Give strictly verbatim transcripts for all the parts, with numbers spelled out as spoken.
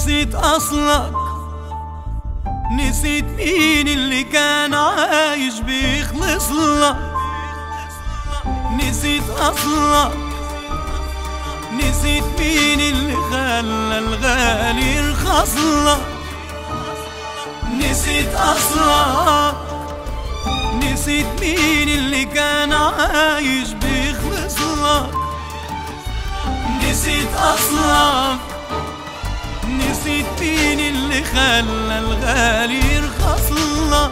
نسيت أصلك، نسيت مين اللي كان عايش بيخلص لك. نسيت أصلك، نسيت مين اللي خلى الغالي يرخص لك. نسيت أصلك، نسيت مين اللي كان عايش بيخلص لك. نسيت أصلك، نسيت مين اللي خلى الغالي يرخص لك.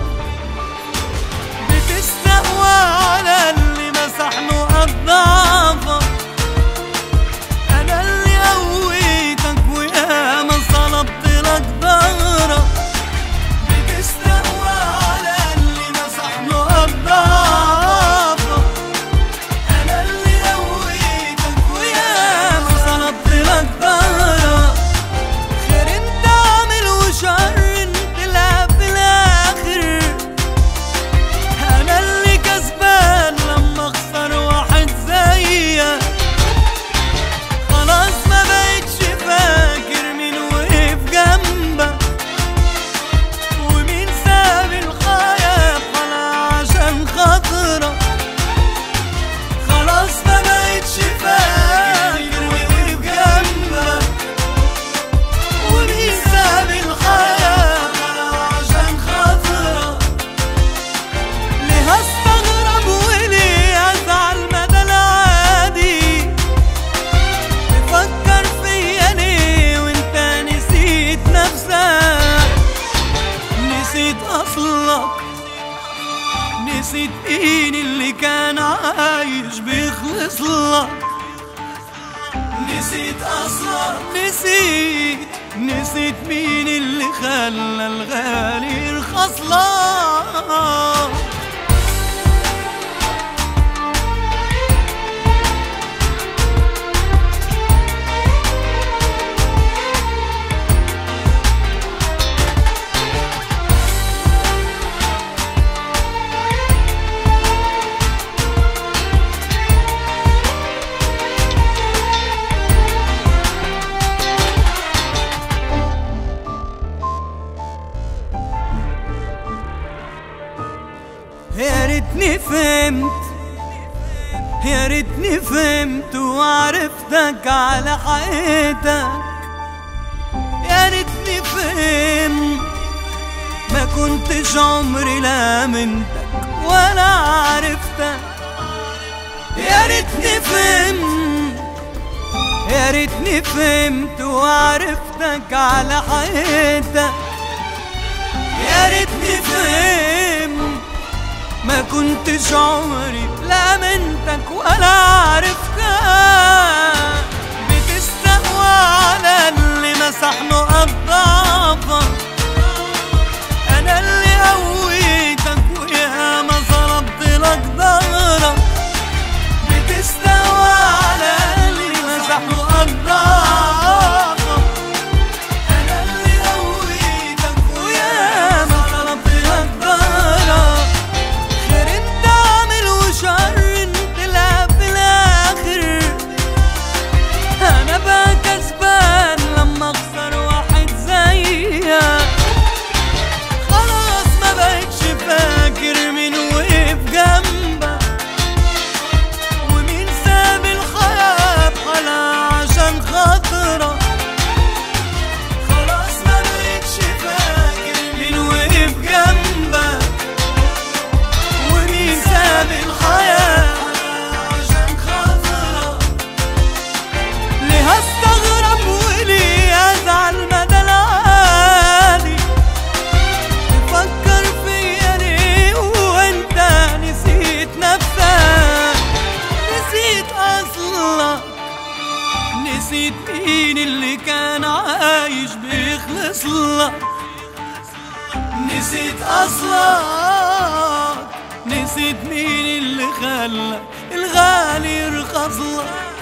بتستهوى على اللي مسح له أضعافك. أنا اللي قويتك وياما صلبت لك ظهرك. بتستهوى على اللي مسح له أضعافك. أنا اللي قويتك وياما صلبت لك ظهرك. خير انت عامل وشر انت لا في الآخر. أنا اللي كسبان لما أخسر واحد زيك. خلاص ما بقتش فاكر مين وقف جنبك ومين ساب الحياة بحالها عشان خاطرك. خلاص ما بقتش فاكر مين وقف جنبك ومين ساب الحياة بحالها عشان خاطرك. ليه هستغرب وليه أزعل مدى العادي؟ تفكر فيا ليه وانت نسيت نفسك؟ نسيت أصلك، نسيت مين اللي كان عايش بيخلص لك. نسيت أصلك، نسيت نسيت مين اللي خلى الغالي يرخص لك. يا ريتني فهمت، يا ريتني فهمت وعرفتك على حقيقتك. يا ريتني فهمت، ما كنتش عمري لا منتك ولا عرفتك. يا ريتني فهمت، يا ريتني فهمت وعرفتك على حقيقتك. يا ريتني فهمت، ما كنتش عمري لا منتك ولا عرفتك. بتستهوى على اللي مسح له أضعافك. أنا اللي قويتك وياما صلبت لك ظهرك. بتستهوى على اللي مسح له أضعافك. أنا اللي قويتك وياما صلبت لك ظهرك. خير انت عامل وشر انت لا في الآخر. أنا بقى كسبان لما أخسر واحد زيك. خلاص ما بقتش فاكر مين وقف جنبك ومين ساب الحياة بحالها عشان خاطرك. خلاص ما بقتش فاكر مين وقف جنبك ومين ساب الحياة عشان خاطرك. ليه هستغرب وليه أزعل مدى العادي؟ تفكر فيا ليه وانت نسيت نفسك؟ نسيت أصلك، نسيت مين اللي كان عايش بيخلص لك. نسيت أصلك، نسيت مين اللي خلى الغالي يرخص لك.